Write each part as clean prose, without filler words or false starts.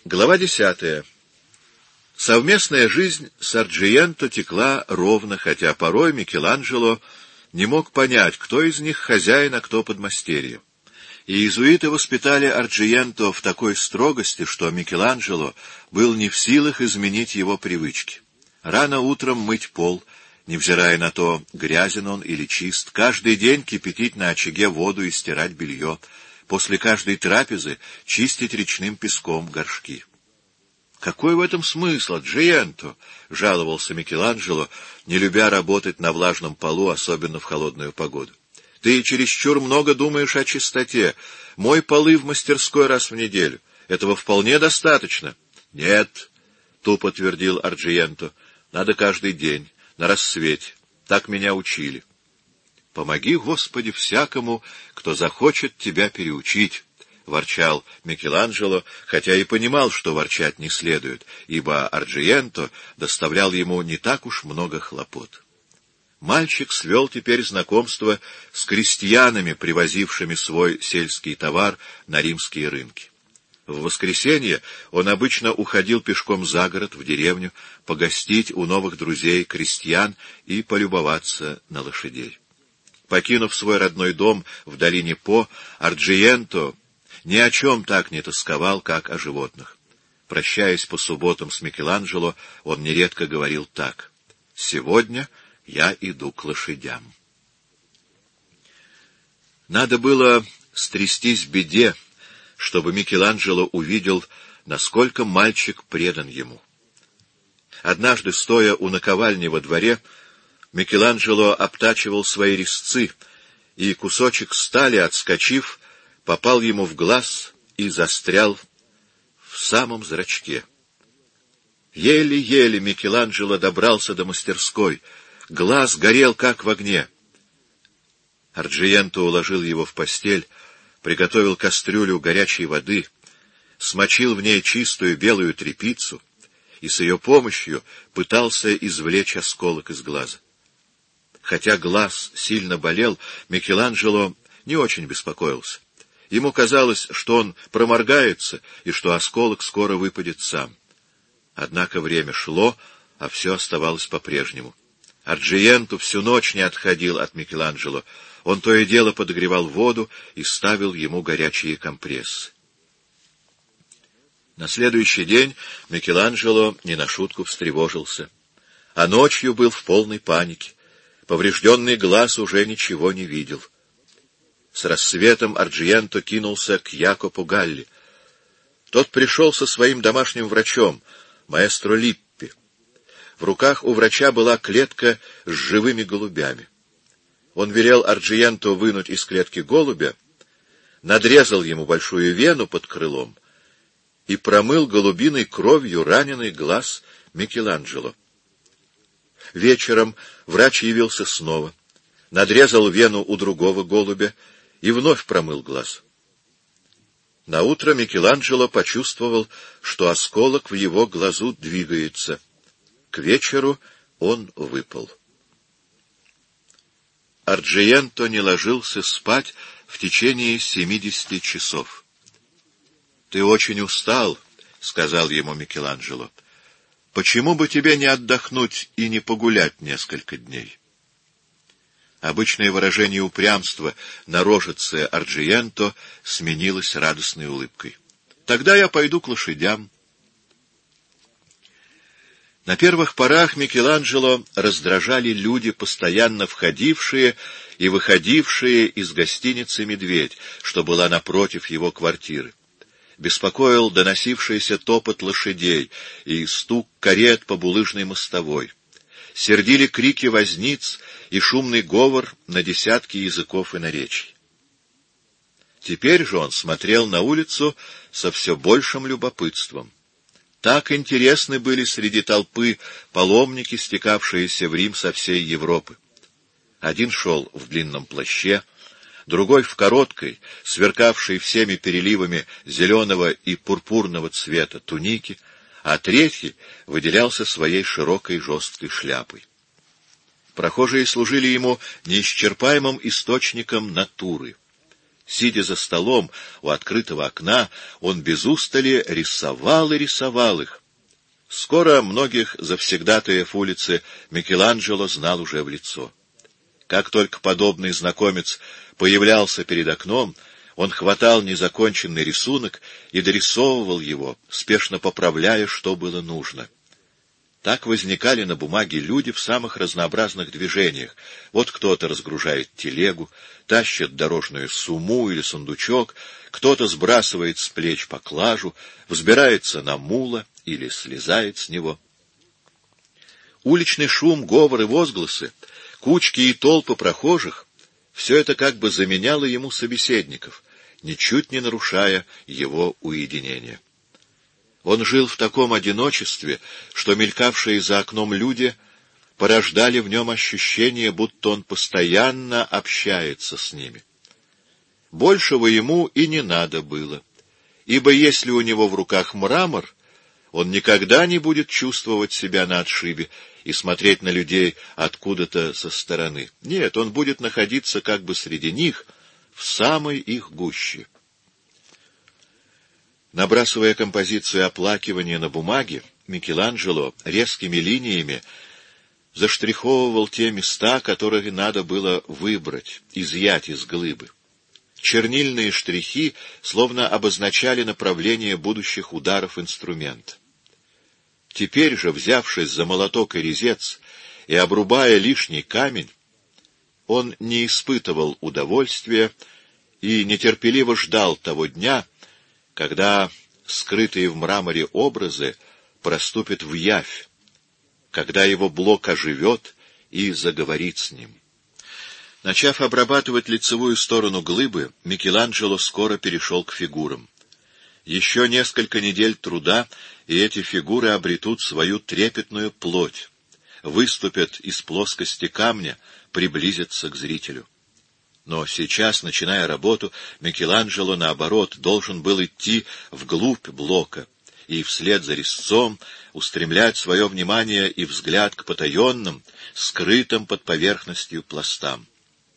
Глава 10. Совместная жизнь с Арджиенто текла ровно, хотя порой Микеланджело не мог понять, кто из них хозяин, а кто подмастерье. И иезуиты воспитали Арджиенто в такой строгости, что Микеланджело был не в силах изменить его привычки. Рано утром мыть пол, невзирая на то, грязен он или чист, каждый день кипятить на очаге воду и стирать белье, после каждой трапезы чистить речным песком горшки. «Какой в этом смысл, Арджиенто?» — жаловался Микеланджело, не любя работать на влажном полу, особенно в холодную погоду. «Ты чересчур много думаешь о чистоте. Мой полы в мастерской раз в неделю. Этого вполне достаточно». «Нет», — тупо твердил Арджиенто, — «надо каждый день, на рассвете. Так меня учили». «Помоги, Господи, всякому, кто захочет тебя переучить», — ворчал Микеланджело, хотя и понимал, что ворчать не следует, ибо Арджиенто доставлял ему не так уж много хлопот. Мальчик свел теперь знакомство с крестьянами, привозившими свой сельский товар на римские рынки. В воскресенье он обычно уходил пешком за город, в деревню, погостить у новых друзей крестьян и полюбоваться на лошадей. Покинув свой родной дом в долине По, Арджиенто ни о чем так не тосковал, как о животных. Прощаясь по субботам с Микеланджело, он нередко говорил так: «Сегодня я иду к лошадям». Надо было стрястись беде, чтобы Микеланджело увидел, насколько мальчик предан ему. Однажды, стоя у наковальни во дворе, Микеланджело обтачивал свои резцы, и кусочек стали, отскочив, попал ему в глаз и застрял в самом зрачке. Еле-еле Микеланджело добрался до мастерской. Глаз горел, как в огне. Арджиенто уложил его в постель, приготовил кастрюлю горячей воды, смочил в ней чистую белую тряпицу и с ее помощью пытался извлечь осколок из глаза. Хотя глаз сильно болел, Микеланджело не очень беспокоился. Ему казалось, что он проморгается и что осколок скоро выпадет сам. Однако время шло, а все оставалось по-прежнему. Арджиенто всю ночь не отходил от Микеланджело. Он то и дело подогревал воду и ставил ему горячие компрессы. На следующий день Микеланджело не на шутку встревожился, а ночью был в полной панике. Поврежденный глаз уже ничего не видел. С рассветом Арджиенто кинулся к Якопу Галли. Тот пришел со своим домашним врачом, маэстро Липпи. В руках у врача была клетка с живыми голубями. Он велел Арджиенто вынуть из клетки голубя, надрезал ему большую вену под крылом и промыл голубиной кровью раненый глаз Микеланджело. Вечером врач явился снова, надрезал вену у другого голубя и вновь промыл глаз. Наутро Микеланджело почувствовал, что осколок в его глазу двигается. К вечеру он выпал. Арджиенто не ложился спать в течение 70 часов. — Ты очень устал, — сказал ему Микеланджело. — Почему бы тебе не отдохнуть и не погулять несколько дней? Обычное выражение упрямства на рожице Арджиенто сменилось радостной улыбкой. — Тогда я пойду к лошадям. На первых порах Микеланджело раздражали люди, постоянно входившие и выходившие из гостиницы «Медведь», что была напротив его квартиры. Беспокоил доносившийся топот лошадей и стук карет по булыжной мостовой. Сердили крики возниц и шумный говор на десятки языков и наречий. Теперь же он смотрел на улицу со все большим любопытством. Так интересны были среди толпы паломники, стекавшиеся в Рим со всей Европы. Один шел в длинном плаще, другой в короткой, сверкавшей всеми переливами зеленого и пурпурного цвета туники, а третий выделялся своей широкой жесткой шляпой. Прохожие служили ему неисчерпаемым источником натуры. Сидя за столом у открытого окна, он без устали рисовал и рисовал их. Скоро многих завсегдатаев улицы Микеланджело знал уже в лицо. Как только подобный знакомец появлялся перед окном, он хватал незаконченный рисунок и дорисовывал его, спешно поправляя, что было нужно. Так возникали на бумаге люди в самых разнообразных движениях. Вот кто-то разгружает телегу, тащит дорожную сумму или сундучок, кто-то сбрасывает с плеч поклажу, взбирается на мула или слезает с него. Уличный шум, говор и возгласы, кучки и толпы прохожих — все это как бы заменяло ему собеседников, ничуть не нарушая его уединение. Он жил в таком одиночестве, что мелькавшие за окном люди порождали в нем ощущение, будто он постоянно общается с ними. Большего ему и не надо было, ибо если у него в руках мрамор, он никогда не будет чувствовать себя на отшибе и смотреть на людей откуда-то со стороны. Нет, он будет находиться как бы среди них, в самой их гуще. Набрасывая композицию оплакивания на бумаге, Микеланджело резкими линиями заштриховывал те места, которые надо было выбрать, изъять из глыбы. Чернильные штрихи словно обозначали направление будущих ударов инструмента. Теперь же, взявшись за молоток и резец и обрубая лишний камень, он не испытывал удовольствия и нетерпеливо ждал того дня, когда скрытые в мраморе образы проступят в явь, когда его блок оживет и заговорит с ним. Начав обрабатывать лицевую сторону глыбы, Микеланджело скоро перешел к фигурам. Еще несколько недель труда, и эти фигуры обретут свою трепетную плоть, выступят из плоскости камня, приблизятся к зрителю. Но сейчас, начиная работу, Микеланджело, наоборот, должен был идти вглубь блока и вслед за резцом устремлять свое внимание и взгляд к потаенным, скрытым под поверхностью пластам.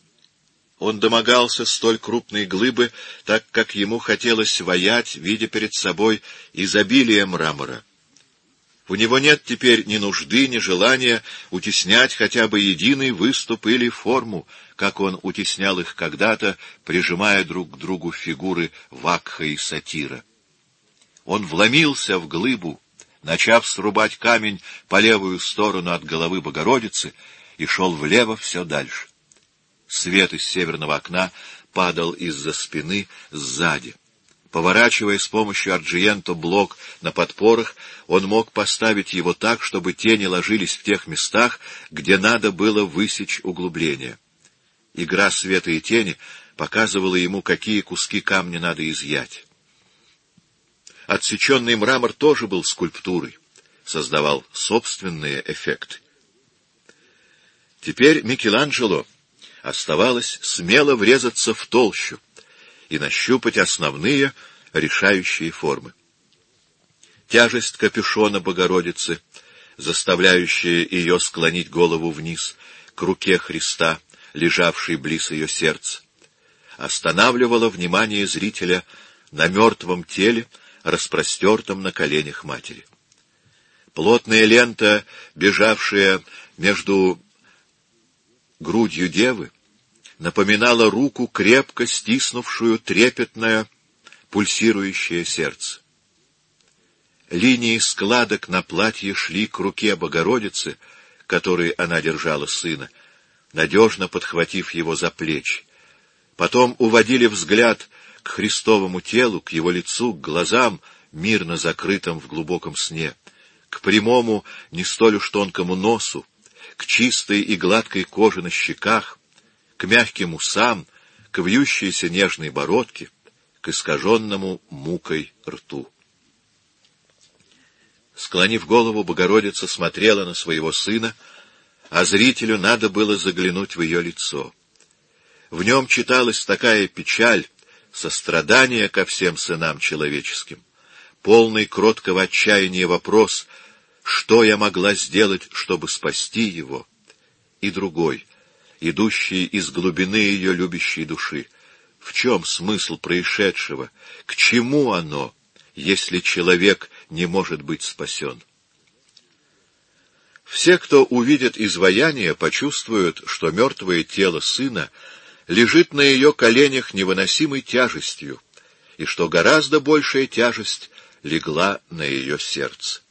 Он домогался столь крупной глыбы, так как ему хотелось ваять, видя перед собой изобилие мрамора. У него нет теперь ни нужды, ни желания утеснять хотя бы единый выступ или форму, как он утеснял их когда-то, прижимая друг к другу фигуры вакха и сатира. Он вломился в глыбу, начав срубать камень по левую сторону от головы Богородицы, и шел влево все дальше. Свет из северного окна падал из-за спины сзади. Поворачивая с помощью Арджиенто блок на подпорах, он мог поставить его так, чтобы тени ложились в тех местах, где надо было высечь углубление. Игра света и тени показывала ему, какие куски камня надо изъять. Отсеченный мрамор тоже был скульптурой, создавал собственные эффекты. Теперь Микеланджело оставалось смело врезаться в толщу и нащупать основные решающие формы. Тяжесть капюшона Богородицы, заставляющая ее склонить голову вниз к руке Христа, лежавшей близ ее сердца, останавливала внимание зрителя на мертвом теле, распростертом на коленях матери. Плотная лента, бежавшая между грудью девы, напоминала руку, крепко стиснувшую трепетное, пульсирующее сердце. Линии складок на платье шли к руке Богородицы, которой она держала сына, надежно подхватив его за плечи. Потом уводили взгляд к Христовому телу, к его лицу, к глазам, мирно закрытым в глубоком сне, к прямому, не столь уж тонкому носу, к чистой и гладкой коже на щеках, к мягким усам, к вьющейся нежной бородке, к искаженному мукой рту. Склонив голову, Богородица смотрела на своего сына, а зрителю надо было заглянуть в ее лицо. В нем читалась такая печаль, сострадание ко всем сынам человеческим, полный кроткого отчаяния вопрос, что я могла сделать, чтобы спасти его, и другой, идущий из глубины ее любящей души, В чем смысл происшедшего? К чему оно, если человек не может быть спасен? Все, кто увидит изваяние, почувствуют, что мертвое тело сына лежит на ее коленях невыносимой тяжестью, и что гораздо большая тяжесть легла на ее сердце.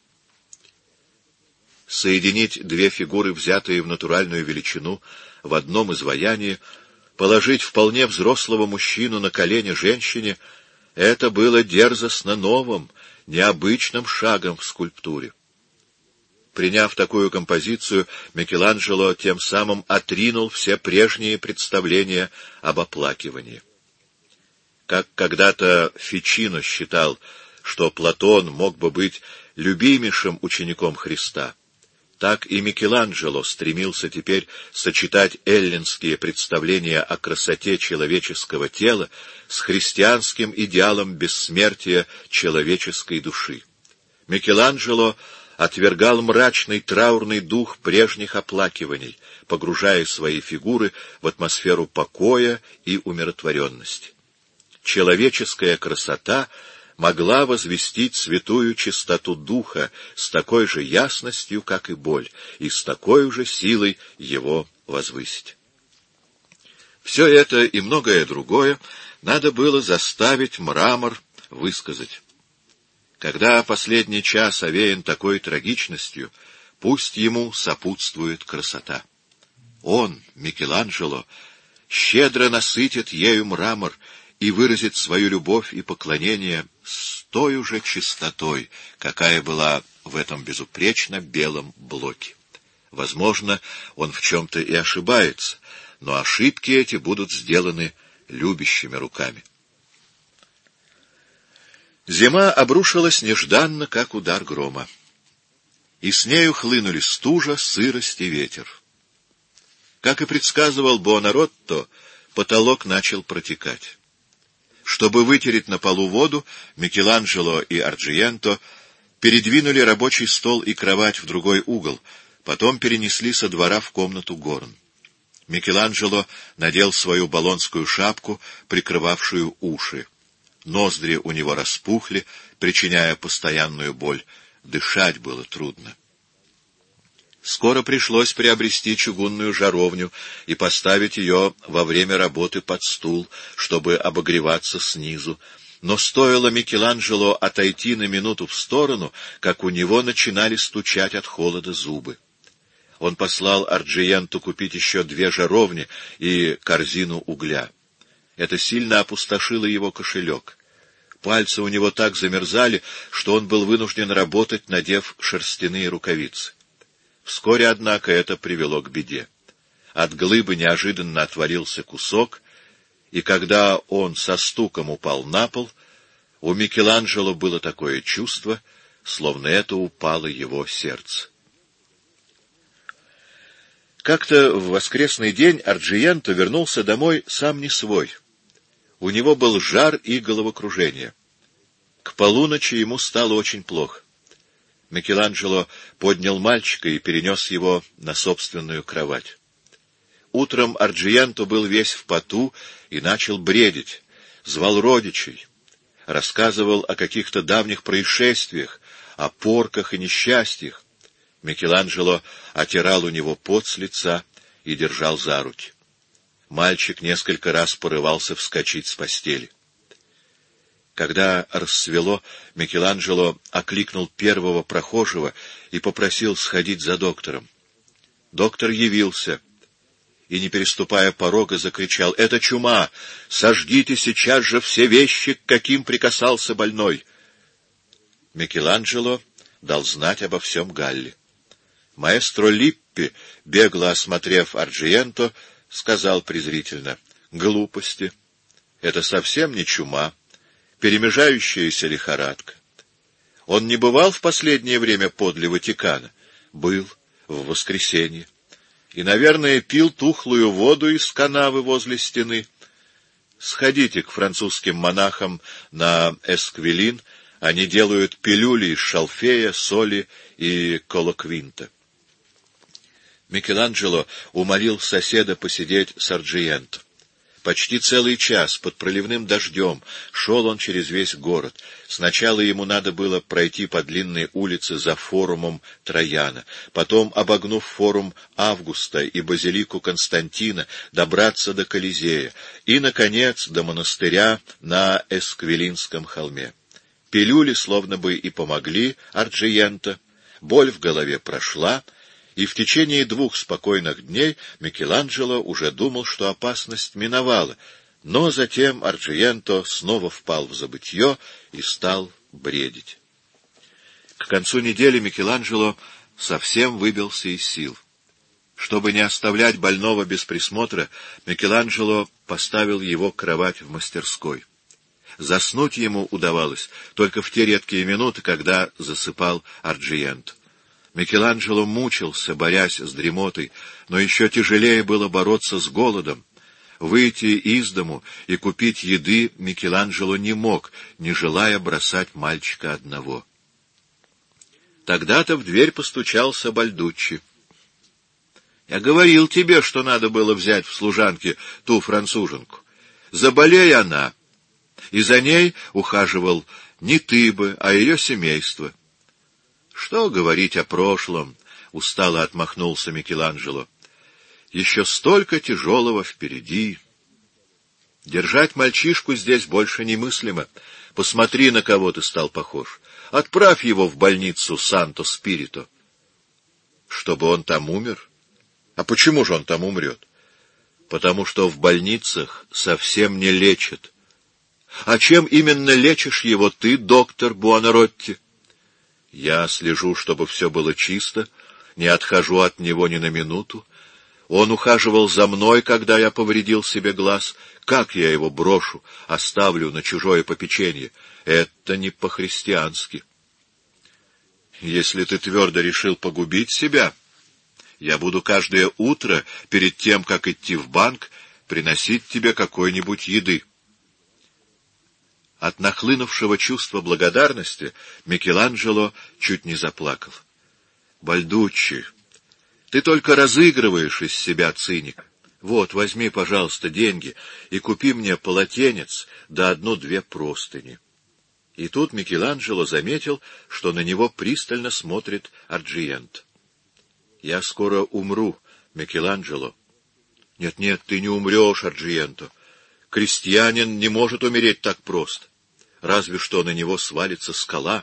Соединить две фигуры, взятые в натуральную величину, в одном изваянии, положить вполне взрослого мужчину на колени женщине — это было дерзостно новым, необычным шагом в скульптуре. Приняв такую композицию, Микеланджело тем самым отринул все прежние представления об оплакивании. Как когда-то Фичино считал, что Платон мог бы быть любимейшим учеником Христа, так и Микеланджело стремился теперь сочетать эллинские представления о красоте человеческого тела с христианским идеалом бессмертия человеческой души. Микеланджело отвергал мрачный траурный дух прежних оплакиваний, погружая свои фигуры в атмосферу покоя и умиротворенности. Человеческая красота могла возвестить святую чистоту духа с такой же ясностью, как и боль, и с такой же силой его возвысить. Все это и многое другое надо было заставить мрамор высказать. Когда последний час овеян такой трагичностью, пусть ему сопутствует красота. Он, Микеланджело, щедро насытит ею мрамор и выразит свою любовь и поклонение с той же чистотой, какая была в этом безупречно белом блоке. Возможно, он в чем-то и ошибается, но ошибки эти будут сделаны любящими руками. Зима обрушилась нежданно, как удар грома. И с нею хлынули стужа, сырость и ветер. Как и предсказывал Буонаротто, потолок начал протекать. Чтобы вытереть на полу воду, Микеланджело и Арджиенто передвинули рабочий стол и кровать в другой угол, потом перенесли со двора в комнату горн. Микеланджело надел свою болонскую шапку, прикрывавшую уши. Ноздри у него распухли, причиняя постоянную боль. Дышать было трудно. Скоро пришлось приобрести чугунную жаровню и поставить ее во время работы под стул, чтобы обогреваться снизу. Но стоило Микеланджело отойти на минуту в сторону, как у него начинали стучать от холода зубы. Он послал Арджиенту купить еще 2 жаровни и корзину угля. Это сильно опустошило его кошелек. Пальцы у него так замерзали, что он был вынужден работать, надев шерстяные рукавицы. Вскоре, однако, это привело к беде. От глыбы неожиданно отвалился кусок, и когда он со стуком упал на пол, у Микеланджело было такое чувство, словно это упало его сердце. Как-то в воскресный день Арджиенто вернулся домой сам не свой. У него был жар и головокружение. К полуночи ему стало очень плохо. Микеланджело поднял мальчика и перенес его на собственную кровать. Утром Арджиенто был весь в поту и начал бредить, звал родичей, рассказывал о каких-то давних происшествиях, о порках и несчастьях. Микеланджело отирал у него пот с лица и держал за руки. Мальчик несколько раз порывался вскочить с постели. Когда рассвело, Микеланджело окликнул первого прохожего и попросил сходить за доктором. Доктор явился и, не переступая порога, закричал: «Это чума! Сожгите сейчас же все вещи, к каким прикасался больной!» Микеланджело дал знать обо всем Галли. Маэстро Липпи, бегло осмотрев Арджиенто, сказал презрительно: «Глупости. Это совсем не чума, перемежающаяся лихорадка. Он не бывал в последнее время подле Ватикана? Был, в воскресенье. И, наверное, пил тухлую воду из канавы возле стены. Сходите к французским монахам на Эсквилин, они делают пилюли из шалфея, соли и колоквинта». Микеланджело умолил соседа посидеть с Арджиенто. Почти целый час под проливным дождем шел он через весь город. Сначала ему надо было пройти по длинной улице за форумом Траяна, потом, обогнув форум Августа и базилику Константина, добраться до Колизея и, наконец, до монастыря на Эсквилинском холме. Пилюли словно бы и помогли Арджиенто, боль в голове прошла, и в течение 2 спокойных дней Микеланджело уже думал, что опасность миновала, но затем Арджиенто снова впал в забытье и стал бредить. К концу недели Микеланджело совсем выбился из сил. Чтобы не оставлять больного без присмотра, Микеланджело поставил его кровать в мастерской. Заснуть ему удавалось только в те редкие минуты, когда засыпал Арджиенто. Микеланджело мучился, борясь с дремотой, но еще тяжелее было бороться с голодом. Выйти из дому и купить еды Микеланджело не мог, не желая бросать мальчика одного. Тогда-то в дверь постучался Бальдуччи. — Я говорил тебе, что надо было взять в служанке ту француженку. Заболей она, и за ней ухаживал не ты бы, а ее семейство. — Что говорить о прошлом? — устало отмахнулся Микеланджело. — Еще столько тяжелого впереди. Держать мальчишку здесь больше немыслимо. Посмотри, на кого ты стал похож. Отправь его в больницу Санто-Спирито. Чтобы он там умер? А почему же он там умрет? Потому что в больницах совсем не лечат. А чем именно лечишь его ты, доктор Буонаротти? Я слежу, чтобы все было чисто, не отхожу от него ни на минуту. Он ухаживал за мной, когда я повредил себе глаз. Как я его брошу, оставлю на чужое попечение? Это не по-христиански. Если ты твердо решил погубить себя, я буду каждое утро, перед тем, как идти в банк, приносить тебе какой-нибудь еды. От нахлынувшего чувства благодарности Микеланджело чуть не заплакал. — Бальдуччи, ты только разыгрываешь из себя циника. Вот, возьми, пожалуйста, деньги и купи мне полотенец да 1-2 простыни. И тут Микеланджело заметил, что на него пристально смотрит Арджиенто. — Я скоро умру, Микеланджело. — Нет, ты не умрешь, Арджиенто. Крестьянин не может умереть так просто. Разве что на него свалится скала.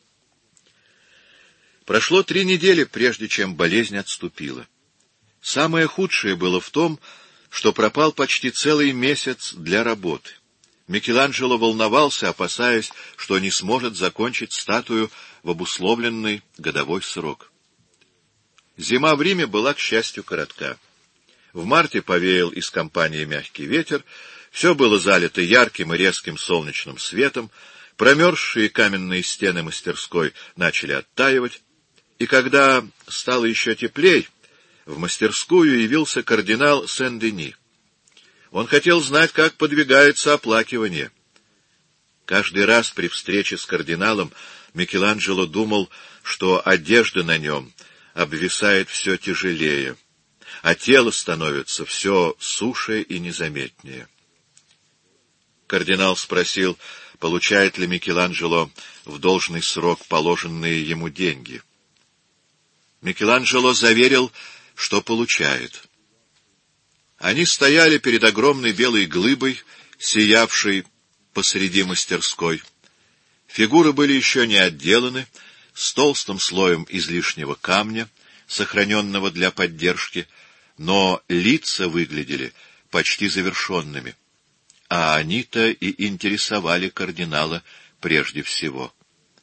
Прошло 3 недели, прежде чем болезнь отступила. Самое худшее было в том, что пропал почти целый месяц для работы. Микеланджело волновался, опасаясь, что не сможет закончить статую в обусловленный годовой срок. Зима в Риме была, к счастью, коротка. В марте повеял из Кампании мягкий ветер, все было залито ярким и резким солнечным светом, промерзшие каменные стены мастерской начали оттаивать, и когда стало еще теплей, в мастерскую явился кардинал Сен-Дени. Он хотел знать, как подвигается оплакивание. Каждый раз при встрече с кардиналом Микеланджело думал, что одежда на нем обвисает все тяжелее, а тело становится все суше и незаметнее. Кардинал спросил, получает ли Микеланджело в должный срок положенные ему деньги. Микеланджело заверил, что получает. Они стояли перед огромной белой глыбой, сиявшей посреди мастерской. Фигуры были еще не отделаны, с толстым слоем излишнего камня, сохраненного для поддержки, но лица выглядели почти завершенными. А они-то и интересовали кардинала прежде всего.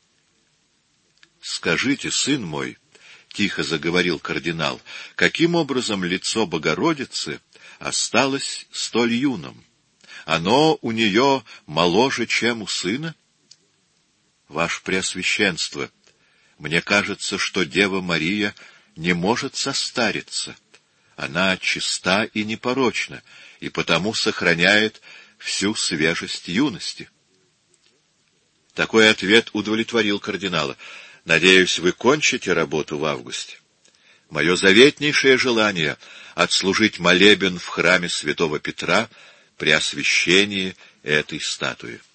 — Скажите, сын мой, — тихо заговорил кардинал, — каким образом лицо Богородицы осталось столь юным? Оно у нее моложе, чем у сына? — Ваше Преосвященство, мне кажется, что Дева Мария не может состариться. Она чиста и непорочна, и потому сохраняет всю свежесть юности. Такой ответ удовлетворил кардинала. Надеюсь, вы кончите работу в августе. Мое заветнейшее желание — отслужить молебен в храме святого Петра при освящении этой статуи.